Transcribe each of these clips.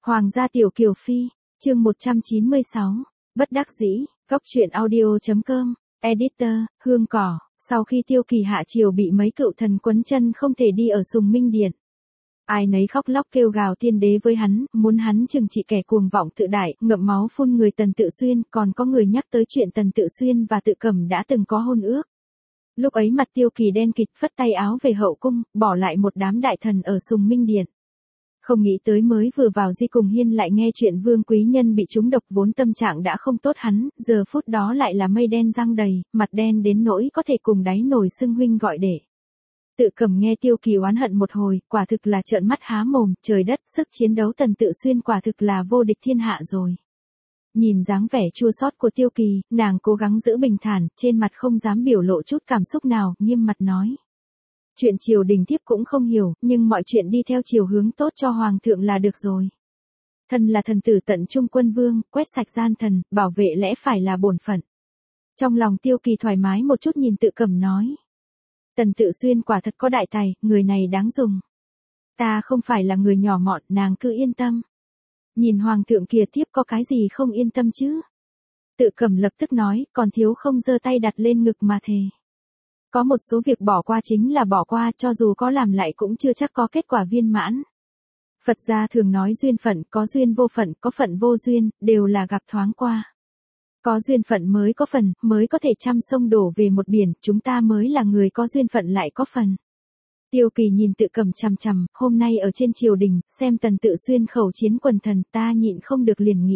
Hoàng gia tiểu kiều phi, chương 196, bất đắc dĩ, góc truyện audio.com, editor, Hương Cỏ, sau khi Tiêu Kỳ hạ triều bị mấy cựu thần quấn chân không thể đi ở Sùng Minh Điện. Ai nấy khóc lóc kêu gào tiên đế với hắn, muốn hắn trừng trị kẻ cuồng vọng tự đại, ngậm máu phun người Tần Tự Xuyên, còn có người nhắc tới chuyện Tần Tự Xuyên và Tự Cẩm đã từng có hôn ước. Lúc ấy mặt Tiêu Kỳ đen kịt phất tay áo về hậu cung, bỏ lại một đám đại thần ở Sùng Minh Điện. Không nghĩ tới mới vừa vào Di Cùng Hiên lại nghe chuyện Vương Quý Nhân bị trúng độc, vốn tâm trạng đã không tốt hắn, giờ phút đó lại là mây đen giăng đầy, mặt đen đến nỗi có thể cùng đáy nồi xưng huynh gọi đệ. Tự Cẩm nghe Tiêu Kỳ oán hận một hồi, quả thực là trợn mắt há mồm, trời đất, sức chiến đấu Tần Tự Xuyên quả thực là vô địch thiên hạ rồi. Nhìn dáng vẻ chua xót của Tiêu Kỳ, nàng cố gắng giữ bình thản, trên mặt không dám biểu lộ chút cảm xúc nào, nghiêm mặt nói. Chuyện triều đình thiếp cũng không hiểu, nhưng mọi chuyện đi theo chiều hướng tốt cho hoàng thượng là được rồi. Thần là thần tử tận trung quân vương, quét sạch gian thần, bảo vệ lẽ phải là bổn phận. Trong lòng Tiêu Kỳ thoải mái một chút, nhìn Tự Cẩm nói. Tần Tự Xuyên quả thật có đại tài, người này đáng dùng. Ta không phải là người nhỏ mọn, nàng cứ yên tâm. Nhìn hoàng thượng kia thiếp có cái gì không yên tâm chứ? Tự Cẩm lập tức nói, còn thiếu không giơ tay đặt lên ngực mà thề. Có một số việc bỏ qua chính là bỏ qua, cho dù có làm lại cũng chưa chắc có kết quả viên mãn. Phật gia thường nói duyên phận, có duyên vô phận, có phận vô duyên, đều là gặp thoáng qua. Có duyên phận mới có phần, mới có thể trăm sông đổ về một biển, chúng ta mới là người có duyên phận lại có phần. Tiêu Kỳ nhìn Tự Cẩm chằm chằm, hôm nay ở trên triều đình, xem Tần Tự Xuyên khẩu chiến quần thần, ta nhịn không được liền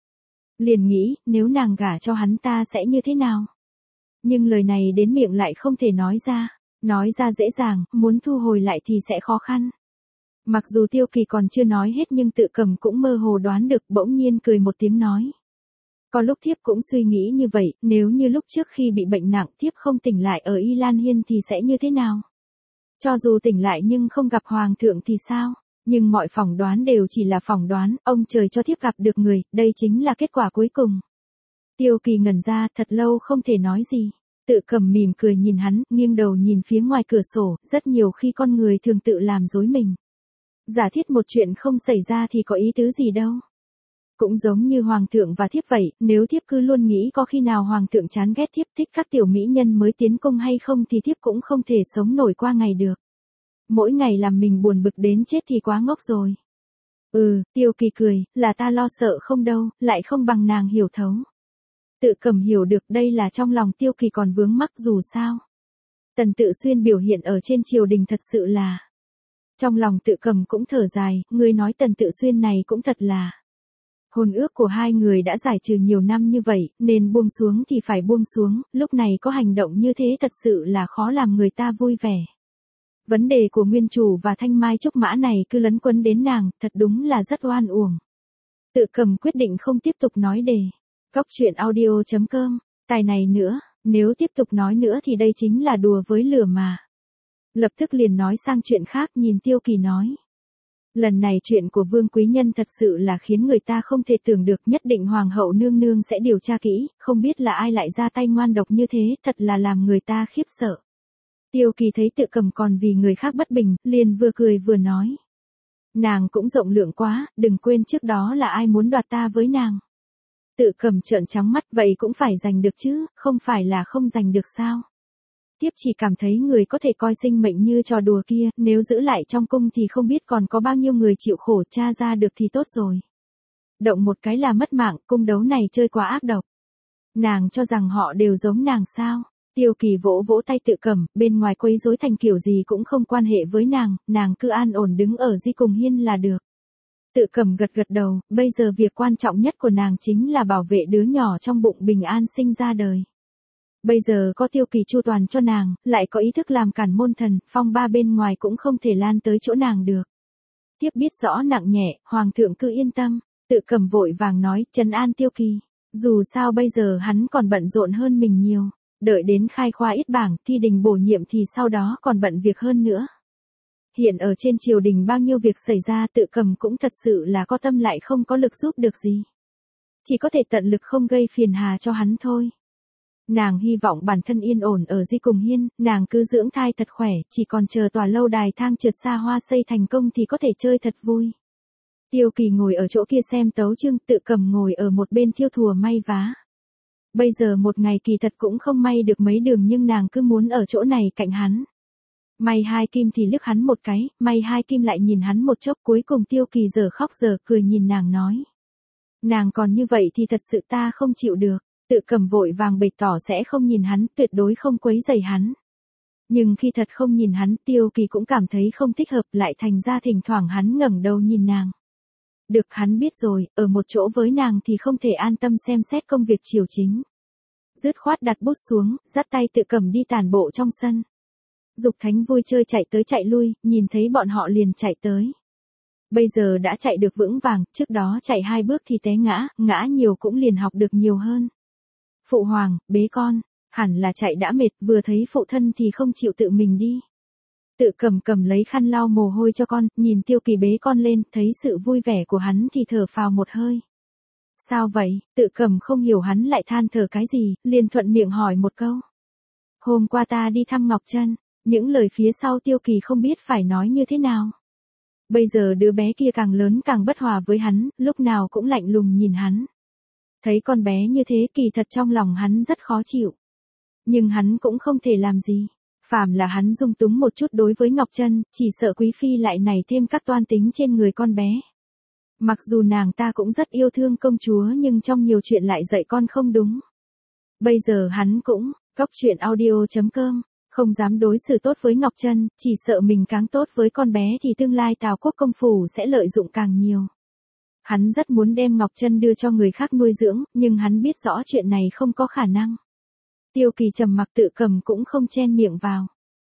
nghĩ, nếu nàng gả cho hắn ta sẽ như thế nào? Nhưng lời này đến miệng lại không thể nói ra dễ dàng, muốn thu hồi lại thì sẽ khó khăn. Mặc dù Tiêu Kỳ còn chưa nói hết nhưng Tự Cẩm cũng mơ hồ đoán được, bỗng nhiên cười một tiếng nói. Có lúc thiếp cũng suy nghĩ như vậy, nếu như lúc trước khi bị bệnh nặng thiếp không tỉnh lại ở Y Lan Hiên thì sẽ như thế nào? Cho dù tỉnh lại nhưng không gặp hoàng thượng thì sao? Nhưng mọi phỏng đoán đều chỉ là phỏng đoán, ông trời cho thiếp gặp được người, đây chính là kết quả cuối cùng. Tiêu Kỳ ngẩn ra, thật lâu không thể nói gì. Tự Cẩm mỉm cười nhìn hắn, nghiêng đầu nhìn phía ngoài cửa sổ, rất nhiều khi con người thường tự làm dối mình. Giả thiết một chuyện không xảy ra thì có ý tứ gì đâu. Cũng giống như hoàng thượng và thiếp vậy, nếu thiếp cứ luôn nghĩ có khi nào hoàng thượng chán ghét thiếp, thích các tiểu mỹ nhân mới tiến công hay không thì thiếp cũng không thể sống nổi qua ngày được. Mỗi ngày làm mình buồn bực đến chết thì quá ngốc rồi. Tiêu Kỳ cười, là ta lo sợ không đâu, lại không bằng nàng hiểu thấu. Tự Cẩm hiểu được đây là trong lòng Tiêu Kỳ còn vướng mắc, dù sao. Tần Tự Xuyên biểu hiện ở trên triều đình thật sự là. Trong lòng Tự Cẩm cũng thở dài, người nói Tần Tự Xuyên này cũng thật là. Hôn ước của hai người đã giải trừ nhiều năm như vậy, nên buông xuống thì phải buông xuống, lúc này có hành động như thế thật sự là khó làm người ta vui vẻ. Vấn đề của nguyên chủ và thanh mai trúc mã này cứ lấn quấn đến nàng, thật đúng là rất oan uổng. Tự Cẩm quyết định không tiếp tục nói đề. Góc truyện audio.com, tài này nữa, nếu tiếp tục nói nữa thì đây chính là đùa với lửa mà. Lập tức liền nói sang chuyện khác, nhìn Tiêu Kỳ nói. Lần này chuyện của Vương Quý Nhân thật sự là khiến người ta không thể tưởng được, nhất định Hoàng hậu nương nương sẽ điều tra kỹ, không biết là ai lại ra tay ngoan độc như thế, thật là làm người ta khiếp sợ. Tiêu Kỳ thấy Tự Cẩm còn vì người khác bất bình, liền vừa cười vừa nói. Nàng cũng rộng lượng quá, đừng quên trước đó là ai muốn đoạt ta với nàng. Tự Cẩm trợn trắng mắt, vậy cũng phải giành được chứ, không phải là không giành được sao? Tiếp chỉ cảm thấy người có thể coi sinh mệnh như trò đùa kia, nếu giữ lại trong cung thì không biết còn có bao nhiêu người chịu khổ, tra ra được thì tốt rồi. Động một cái là mất mạng, cung đấu này chơi quá ác độc. Nàng cho rằng họ đều giống nàng sao? Tiêu Kỳ vỗ vỗ tay Tự Cẩm, bên ngoài quấy rối thành kiểu gì cũng không quan hệ với nàng cứ an ổn đứng ở Di Cùng Hiên là được. Tự Cẩm gật gật đầu, bây giờ việc quan trọng nhất của nàng chính là bảo vệ đứa nhỏ trong bụng bình an sinh ra đời. Bây giờ có Tiêu Kỳ chu toàn cho nàng, lại có ý thức làm cản môn thần, phong ba bên ngoài cũng không thể lan tới chỗ nàng được. Tiếp biết rõ nặng nhẹ, hoàng thượng cứ yên tâm. Tự Cẩm vội vàng nói, trấn an Tiêu Kỳ. Dù sao bây giờ hắn còn bận rộn hơn mình nhiều. Đợi đến khai khoa ít bảng, thi đình bổ nhiệm thì sau đó còn bận việc hơn nữa. Hiện ở trên triều đình bao nhiêu việc xảy ra, Tự Cẩm cũng thật sự là có tâm lại không có lực giúp được gì. Chỉ có thể tận lực không gây phiền hà cho hắn thôi. Nàng hy vọng bản thân yên ổn ở Di Cùng Hiên, nàng cứ dưỡng thai thật khỏe, chỉ còn chờ tòa lâu đài thang trượt xa hoa xây thành công thì có thể chơi thật vui. Tiêu Kỳ ngồi ở chỗ kia xem tấu chương, Tự Cầm ngồi ở một bên thiêu thùa may vá. Bây giờ một ngày kỳ thật cũng không may được mấy đường nhưng nàng cứ muốn ở chỗ này cạnh hắn. May hai kim thì liếc hắn một cái, may hai kim lại nhìn hắn một chốc, cuối cùng Tiêu Kỳ giờ khóc giờ cười nhìn nàng nói. Nàng còn như vậy thì thật sự ta không chịu được. Tự Cầm vội vàng bày tỏ sẽ không nhìn hắn, tuyệt đối không quấy rầy hắn. Nhưng khi thật không nhìn hắn, Tiêu Kỳ cũng cảm thấy không thích hợp, lại thành ra thỉnh thoảng hắn ngẩng đầu nhìn nàng. Được, hắn biết rồi, ở một chỗ với nàng thì không thể an tâm xem xét công việc triều chính. Dứt khoát đặt bút xuống, dắt tay Tự Cầm đi tản bộ trong sân. Dục Thánh vui chơi chạy tới chạy lui, nhìn thấy bọn họ liền chạy tới. Bây giờ đã chạy được vững vàng, trước đó chạy 2 bước thì té ngã, ngã nhiều cũng liền học được nhiều hơn. Phụ hoàng, bế con, hẳn là chạy đã mệt, vừa thấy phụ thân thì không chịu tự mình đi. Tự Cầm cầm lấy khăn lau mồ hôi cho con, nhìn Tiêu Kỳ bế con lên, thấy sự vui vẻ của hắn thì thở phào một hơi. Sao vậy? Tự Cầm không hiểu hắn lại than thở cái gì, liền thuận miệng hỏi một câu. Hôm qua ta đi thăm Ngọc Trân, những lời phía sau Tiêu Kỳ không biết phải nói như thế nào. Bây giờ đứa bé kia càng lớn càng bất hòa với hắn, lúc nào cũng lạnh lùng nhìn hắn. Thấy con bé như thế kỳ thật trong lòng hắn rất khó chịu. Nhưng hắn cũng không thể làm gì. Phàm là hắn dung túng một chút đối với Ngọc Trân, chỉ sợ Quý Phi lại nảy thêm các toan tính trên người con bé. Mặc dù nàng ta cũng rất yêu thương công chúa nhưng trong nhiều chuyện lại dạy con không đúng. Bây giờ hắn cũng, coctruyện.audio.com, không dám đối xử tốt với Ngọc Trân, chỉ sợ mình càng tốt với con bé thì tương lai Tào Quốc công phủ sẽ lợi dụng càng nhiều. Hắn rất muốn đem Ngọc Trân đưa cho người khác nuôi dưỡng, nhưng hắn biết rõ chuyện này không có khả năng. Tiêu Kỳ trầm mặc, Tự Cầm cũng không chen miệng vào.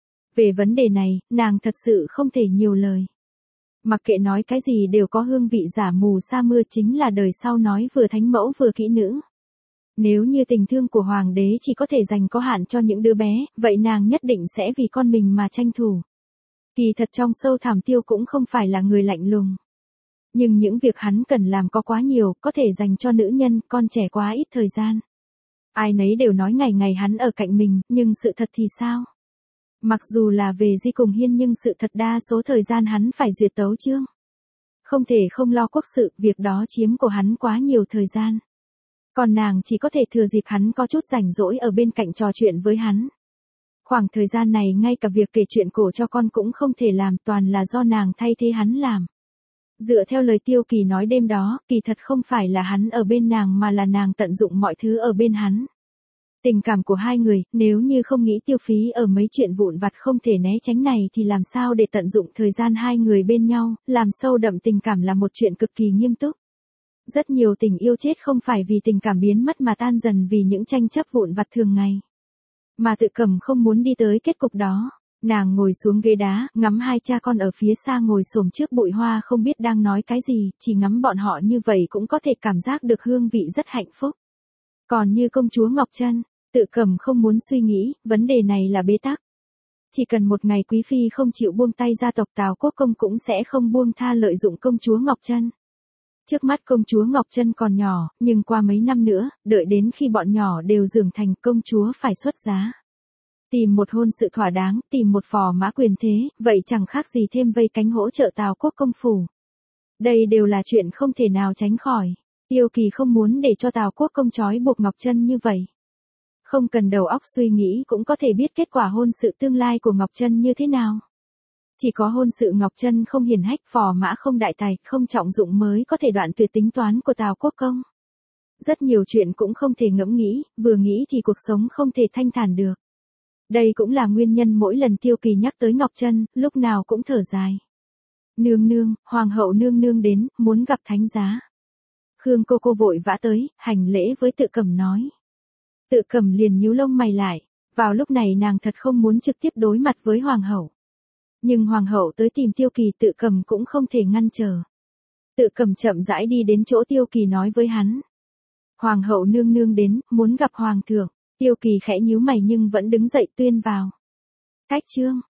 Về vấn đề này, nàng thật sự không thể nhiều lời. Mặc kệ nói cái gì đều có hương vị giả mù sa mưa, chính là đời sau nói vừa thánh mẫu vừa kỹ nữ. Nếu như tình thương của hoàng đế chỉ có thể dành có hạn cho những đứa bé, vậy nàng nhất định sẽ vì con mình mà tranh thủ. Kỳ thật trong sâu thẳm Tiêu cũng không phải là người lạnh lùng. Nhưng những việc hắn cần làm có quá nhiều, có thể dành cho nữ nhân, con trẻ quá ít thời gian. Ai nấy đều nói ngày ngày hắn ở cạnh mình, nhưng sự thật thì sao? Mặc dù là về Di cùng Hiên nhưng sự thật đa số thời gian hắn phải duyệt tấu chương. Không thể không lo quốc sự, việc đó chiếm của hắn quá nhiều thời gian. Còn nàng chỉ có thể thừa dịp hắn có chút rảnh rỗi ở bên cạnh trò chuyện với hắn. Khoảng thời gian này ngay cả việc kể chuyện cổ cho con cũng không thể làm, toàn là do nàng thay thế hắn làm. Dựa theo lời Tiêu Kỳ nói đêm đó, kỳ thật không phải là hắn ở bên nàng mà là nàng tận dụng mọi thứ ở bên hắn. Tình cảm của hai người, nếu như không nghĩ tiêu phí ở mấy chuyện vụn vặt không thể né tránh này thì làm sao để tận dụng thời gian hai người bên nhau, làm sâu đậm tình cảm là một chuyện cực kỳ nghiêm túc. Rất nhiều tình yêu chết không phải vì tình cảm biến mất mà tan dần vì những tranh chấp vụn vặt thường ngày. Mà Tự Cầm không muốn đi tới kết cục đó. Nàng ngồi xuống ghế đá, ngắm hai cha con ở phía xa ngồi xổm trước bụi hoa không biết đang nói cái gì, chỉ ngắm bọn họ như vậy cũng có thể cảm giác được hương vị rất hạnh phúc. Còn như công chúa Ngọc Trân, Tự Cầm không muốn suy nghĩ, vấn đề này là bế tắc. Chỉ cần một ngày Quý Phi không chịu buông tay, gia tộc Tào Quốc công cũng sẽ không buông tha lợi dụng công chúa Ngọc Trân. Trước mắt công chúa Ngọc Trân còn nhỏ, nhưng qua mấy năm nữa, đợi đến khi bọn nhỏ đều trưởng thành, công chúa phải xuất giá. Tìm một hôn sự thỏa đáng, tìm một phò mã quyền thế, vậy chẳng khác gì thêm vây cánh hỗ trợ Tào Quốc công phủ. Đây đều là chuyện không thể nào tránh khỏi. Tiêu Kỳ không muốn để cho Tào Quốc công trói buộc Ngọc Trân như vậy. Không cần đầu óc suy nghĩ cũng có thể biết kết quả hôn sự tương lai của Ngọc Trân như thế nào. Chỉ có hôn sự Ngọc Trân không hiển hách, phò mã không đại tài, không trọng dụng mới có thể đoạn tuyệt tính toán của Tào Quốc công. Rất nhiều chuyện cũng không thể ngẫm nghĩ, vừa nghĩ thì cuộc sống không thể thanh thản được. Đây cũng là nguyên nhân mỗi lần Tiêu Kỳ nhắc tới Ngọc Trân, lúc nào cũng thở dài. Nương nương, hoàng hậu nương nương đến, muốn gặp thánh giá. Khương cô vội vã tới, hành lễ với Tự Cầm nói. Tự Cầm liền nhíu lông mày lại, vào lúc này nàng thật không muốn trực tiếp đối mặt với hoàng hậu. Nhưng hoàng hậu tới tìm Tiêu Kỳ, Tự Cầm cũng không thể ngăn trở. Tự Cầm chậm rãi đi đến chỗ Tiêu Kỳ nói với hắn. Hoàng hậu nương nương đến, muốn gặp hoàng thượng. Tiêu Kỳ khẽ nhíu mày nhưng vẫn đứng dậy tuyên vào. Cách chương.